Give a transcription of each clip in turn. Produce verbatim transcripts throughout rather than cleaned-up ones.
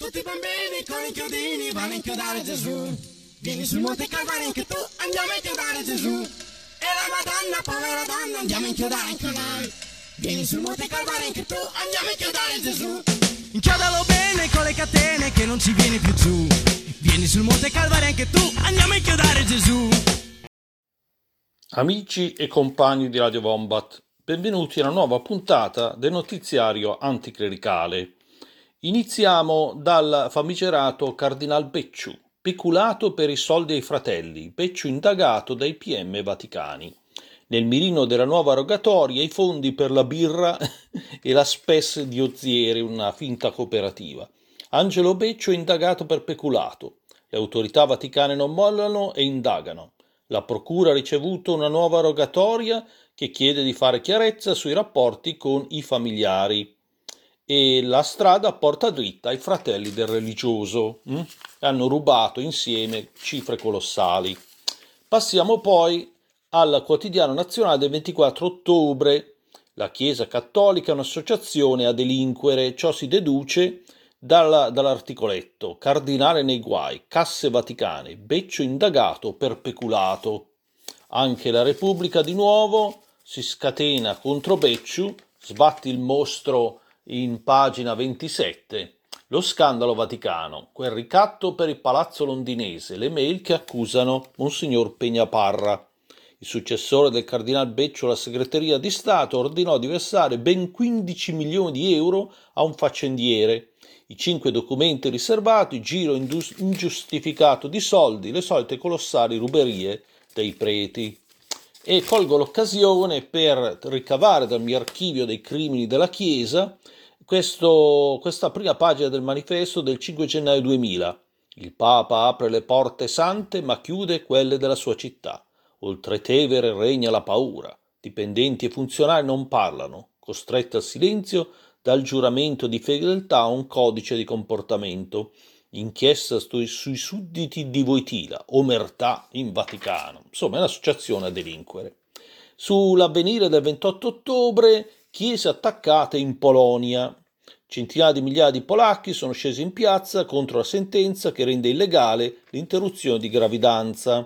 tutti i bambini con i chiodini vanno a inchiodare Gesù. Vieni sul Monte Calvario anche tu, andiamo a inchiodare Gesù. E la Madonna, povera donna, andiamo a inchiodare anche noi. Vieni sul Monte Calvario anche tu, andiamo a inchiodare Gesù. Inchiodalo bene con le catene che non ci vieni più giù. Vieni sul Monte Calvario anche tu, andiamo a inchiodare Gesù. Amici e compagni di Radio Wombat, benvenuti a una nuova puntata del notiziario anticlericale. Iniziamo dal famigerato Cardinal Becciu, peculato per i soldi ai fratelli, Becciu indagato dai P M vaticani. Nel mirino della nuova rogatoria i fondi per la birra e la spes di Ozieri, una finta cooperativa. Angelo Becciu è indagato per peculato. Le autorità vaticane non mollano e indagano. La procura ha ricevuto una nuova rogatoria che chiede di fare chiarezza sui rapporti con i familiari. E la strada porta dritta ai fratelli del religioso. Hm? Hanno rubato insieme cifre colossali. Passiamo poi al quotidiano nazionale del ventiquattro ottobre. La Chiesa Cattolica è un'associazione a delinquere. Ciò si deduce dal, dall'articoletto. Cardinale nei guai, casse vaticane, Becciu indagato per peculato. Anche la Repubblica di nuovo si scatena contro Becciu, sbatti il mostro in pagina ventisette. Lo scandalo vaticano, quel ricatto per il palazzo londinese, le mail che accusano Monsignor Peñaparra. Il successore del cardinal Becciu alla segreteria di Stato ordinò di versare ben quindici milioni di euro a un faccendiere. I cinque documenti riservati, giro ingiustificato di soldi, le solite colossali ruberie dei preti. E colgo l'occasione per ricavare dal mio archivio dei crimini della Chiesa questo, questa prima pagina del manifesto del cinque gennaio duemila. Il Papa apre le porte sante ma chiude quelle della sua città. Oltre Tevere regna la paura. Dipendenti e funzionari non parlano, costretti al silenzio dal giuramento di fedeltà a un codice di comportamento. Inchiesta sui, sui sudditi di Wojtyla, omertà in Vaticano. Insomma, è un'associazione a delinquere. Sull'Avvenire del ventotto ottobre, chiese attaccate in Polonia. Centinaia di migliaia di polacchi sono scesi in piazza contro la sentenza che rende illegale l'interruzione di gravidanza.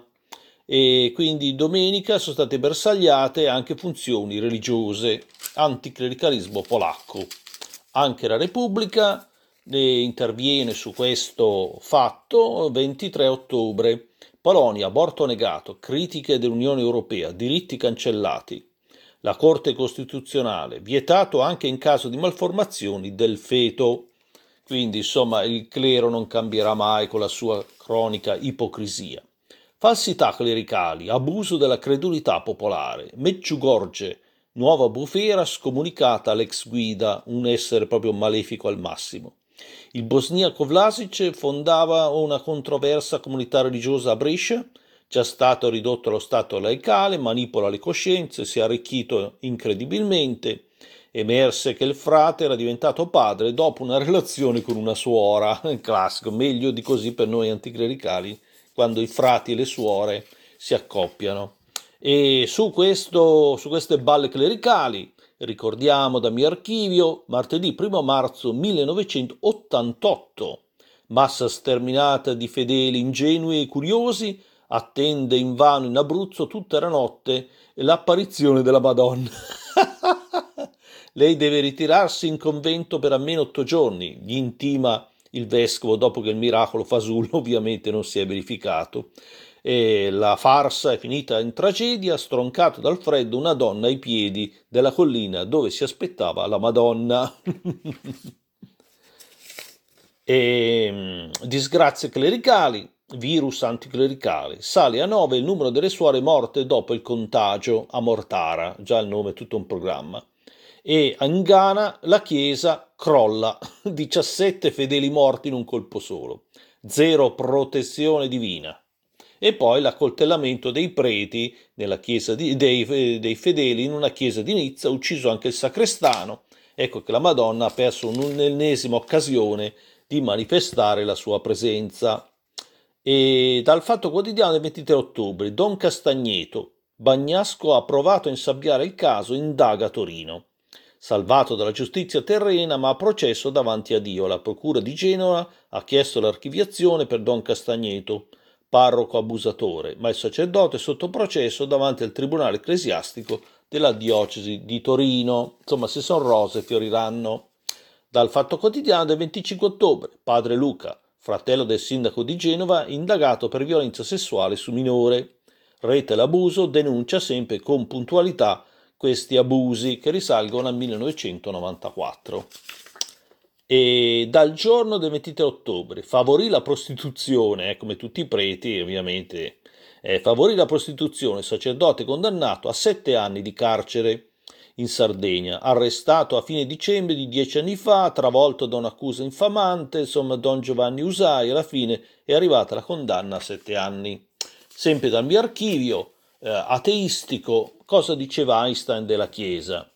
E quindi domenica sono state bersagliate anche funzioni religiose, anticlericalismo polacco. Anche la Repubblica interviene su questo fatto. Ventitré ottobre, Polonia, aborto negato, critiche dell'Unione Europea, diritti cancellati. La Corte Costituzionale, vietato anche in caso di malformazioni del feto. Quindi insomma il clero non cambierà mai con la sua cronica ipocrisia. Falsità clericali, abuso della credulità popolare, Medjugorje, nuova bufera scomunicata all'ex guida, un essere proprio malefico al massimo. Il bosniaco Vlasic fondava una controversa comunità religiosa a Brescia, già stato ridotto allo stato laicale, manipola le coscienze, si è arricchito incredibilmente. Emerse che il frate era diventato padre dopo una relazione con una suora, classico, meglio di così per noi anticlericali, quando i frati e le suore si accoppiano. E su, questo, su queste balle clericali, ricordiamo dal mio archivio, martedì primo marzo millenovecentottantotto, massa sterminata di fedeli ingenui e curiosi, attende invano in Abruzzo tutta la notte l'apparizione della Madonna. Lei deve ritirarsi in convento per almeno otto giorni, gli intima il vescovo dopo che il miracolo fasullo ovviamente non si è verificato. E la farsa è finita in tragedia, stroncato dal freddo una donna ai piedi della collina dove si aspettava la Madonna. E, disgrazie clericali, virus anticlericale, sale a nove il numero delle suore morte dopo il contagio a Mortara, già il nome è tutto un programma. E in Ghana la chiesa crolla, diciassette fedeli morti in un colpo solo, zero protezione divina. E poi l'accoltellamento dei preti nella chiesa di, dei, dei fedeli in una chiesa di Nizza, ucciso anche il sacrestano. Ecco che la Madonna ha perso un'ennesima occasione di manifestare la sua presenza. E dal Fatto Quotidiano del ventitré ottobre, Don Castagneto, Bagnasco ha provato a insabbiare il caso, indaga a Torino. salvato dalla giustizia terrena ma a processo davanti a Dio. La procura di Genova ha chiesto l'archiviazione per Don Castagneto, parroco abusatore, ma il sacerdote è sotto processo davanti al tribunale ecclesiastico della diocesi di Torino. Insomma, se sono rose fioriranno. Dal Fatto Quotidiano del venticinque ottobre, padre Luca, fratello del sindaco di Genova, indagato per violenza sessuale su minore. Rete l'abuso denuncia sempre con puntualità questi abusi che risalgono al millenovecentonovantaquattro. E dal giorno del ventitré ottobre, favorì la prostituzione, eh, come tutti i preti ovviamente, eh, favorì la prostituzione, sacerdote condannato a sette anni di carcere in Sardegna, arrestato a fine dicembre di dieci anni fa, travolto da un'accusa infamante, insomma Don Giovanni Usai, alla fine è arrivata la condanna a sette anni. Sempre dal mio archivio eh, ateistico, cosa diceva Einstein della Chiesa?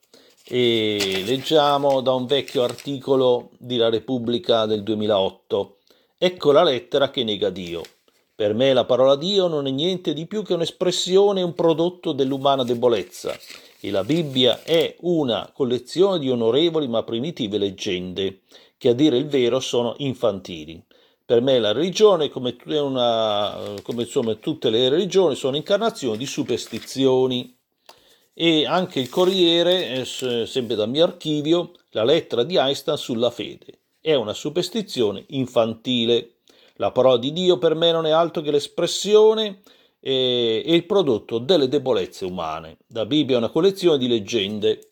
E leggiamo da un vecchio articolo di La Repubblica del duemilaotto. Ecco la lettera che nega Dio. Per me la parola Dio non è niente di più che un'espressione e un prodotto dell'umana debolezza, e la Bibbia è una collezione di onorevoli ma primitive leggende, che a dire il vero sono infantili. Per me la religione, come, una, come insomma, tutte le religioni, sono incarnazioni di superstizioni. E anche il Corriere, sempre dal mio archivio, la lettera di Einstein sulla fede. È una superstizione infantile. La parola di Dio per me non è altro che l'espressione e il prodotto delle debolezze umane. La Bibbia è una collezione di leggende.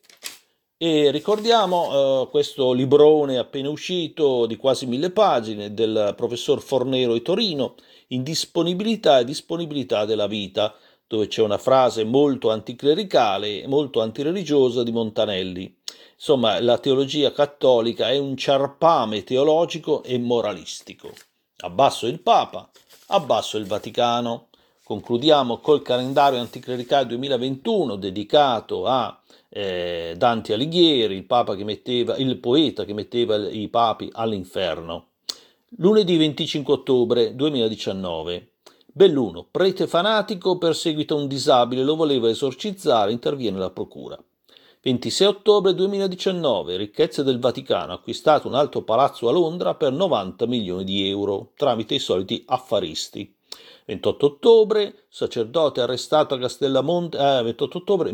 E ricordiamo uh, questo librone appena uscito di quasi mille pagine del professor Fornero di Torino, Indisponibilità e disponibilità della vita, dove c'è una frase molto anticlericale e molto antireligiosa di Montanelli. Insomma, la teologia cattolica è un ciarpame teologico e moralistico. Abbasso il Papa, abbasso il Vaticano. Concludiamo col calendario anticlericale duemilaventuno dedicato a eh, Dante Alighieri, il, papa che metteva, il poeta che metteva i papi all'inferno. Lunedì venticinque ottobre duemiladiciannove. Belluno, prete fanatico, perseguita un disabile, lo voleva esorcizzare, interviene la procura. ventisei ottobre duemiladiciannove, ricchezze del Vaticano, acquistato un alto palazzo a Londra per novanta milioni di euro, tramite i soliti affaristi. ventotto ottobre, sacerdote arrestato a Castellamonte, eh, ventotto ottobre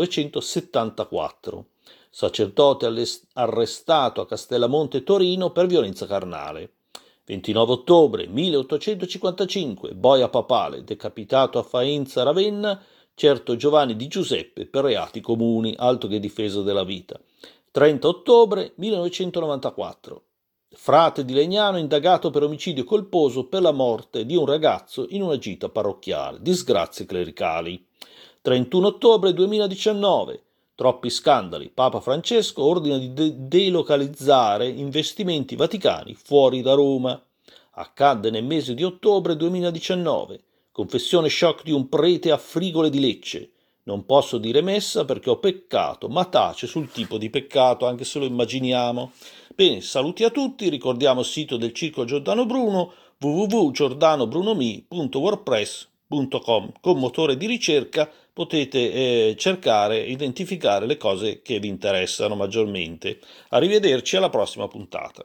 millenovecentosettantaquattro, sacerdote arrestato a Castellamonte Torino per violenza carnale. ventinove ottobre milleottocentocinquantacinque, boia papale, decapitato a Faenza Ravenna, certo Giovanni Di Giuseppe per reati comuni, altro che difesa della vita. trenta ottobre millenovecentonovantaquattro, frate di Legnano indagato per omicidio colposo per la morte di un ragazzo in una gita parrocchiale, disgrazie clericali. trentuno ottobre duemiladiciannove, troppi scandali, Papa Francesco ordina di de- delocalizzare investimenti vaticani fuori da Roma. Accadde nel mese di ottobre duemiladiciannove, confessione shock di un prete a Frigole di Lecce. Non posso dire messa perché ho peccato, ma tace sul tipo di peccato, anche se lo immaginiamo. Bene, saluti a tutti, ricordiamo il sito del Circolo Giordano Bruno, w w w punto giordano bruno mi punto wordpress punto com. Con motore di ricerca potete eh, cercare e identificare le cose che vi interessano maggiormente. Arrivederci alla prossima puntata.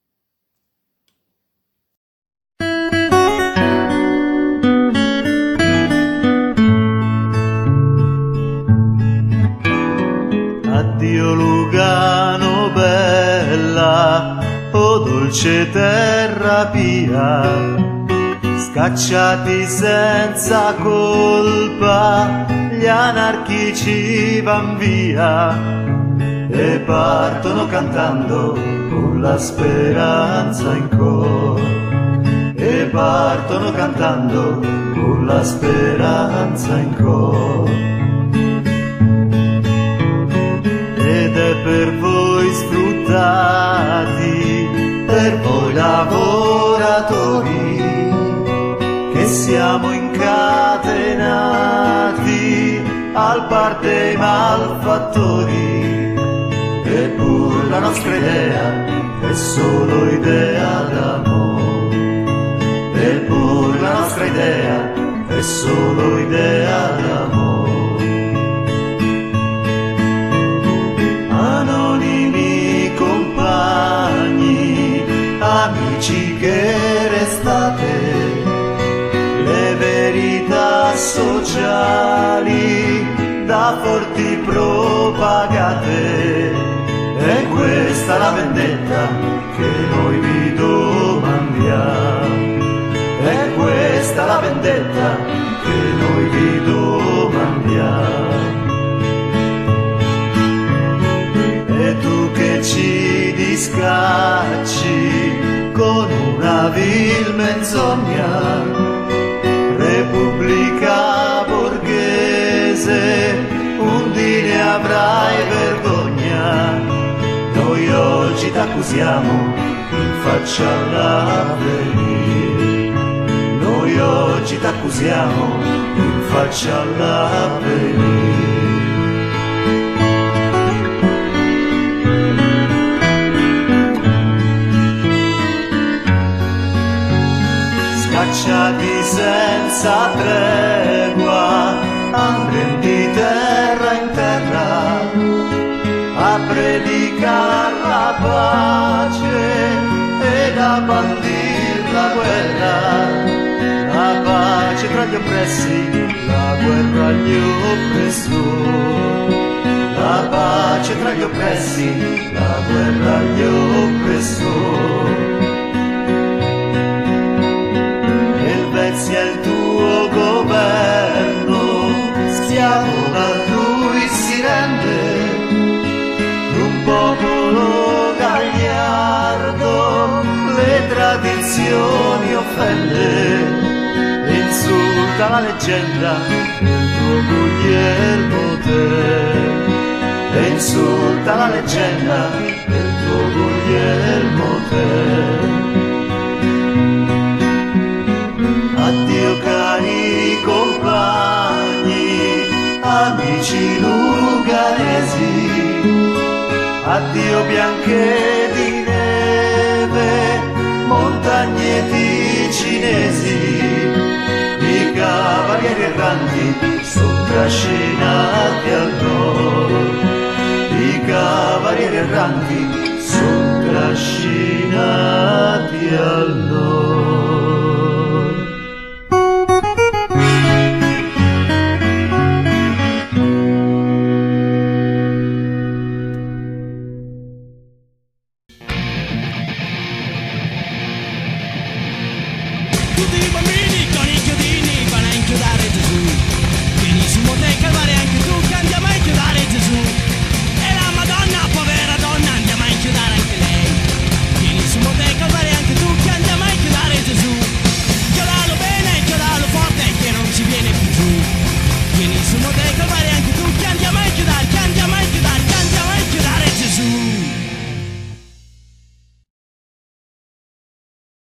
Addio Lugano bella, o dolce terra pia, scacciati senza colpa, gli anarchici van via e partono cantando con la speranza in cor, e partono cantando con la speranza in cor. Ed è per voi sfruttati, per voi lavoratori, che siamo incatenati al par dei malfattori. Eppur la nostra idea è solo idea d'amore, eppur la nostra idea è solo idea d'amore. Ah no. amici che restate, le verità sociali da forti propagate, e questa la vendetta che noi vi domandiamo, è questa la vendetta che noi vi domandiamo. E tu che ci discacci con una vil menzogna, Repubblica borghese, un dì ne avrai vergogna. Noi oggi t'accusiamo in faccia all'avvenire, noi oggi t'accusiamo in faccia all'avvenire. Scacciati senza tregua, andremo di terra in terra a predicar la pace ed a bandir la guerra, la pace tra gli oppressi, la guerra agli oppressori, la pace tra gli oppressi, la guerra agli oppressori. Sia il tuo governo, schiavo d'altrui si rende, d'un popolo gagliardo le tradizioni offende, insulta la leggenda del tuo Guglielmo Tell, e insulta la leggenda del tuo Guglielmo Tell. Addio cari compagni, amici luganesi, addio bianche di neve, montagne ticinesi, i cavalieri erranti sono trascinati al nord, i cavalieri erranti sono trascinati al nord. Tutti i bambini con i chiodini vanno a inchiodare Gesù. Vieni su Monte Calvario anche tu, che andiamo a inchiodare Gesù. E la Madonna, povera donna, andiamo a inchiodare anche lei. Vieni su Monte Calvario anche tu, che andiamo a inchiodare Gesù. Inchiodalo bene, inchiodalo forte, che non ci viene più giù. Vieni su Monte Calvario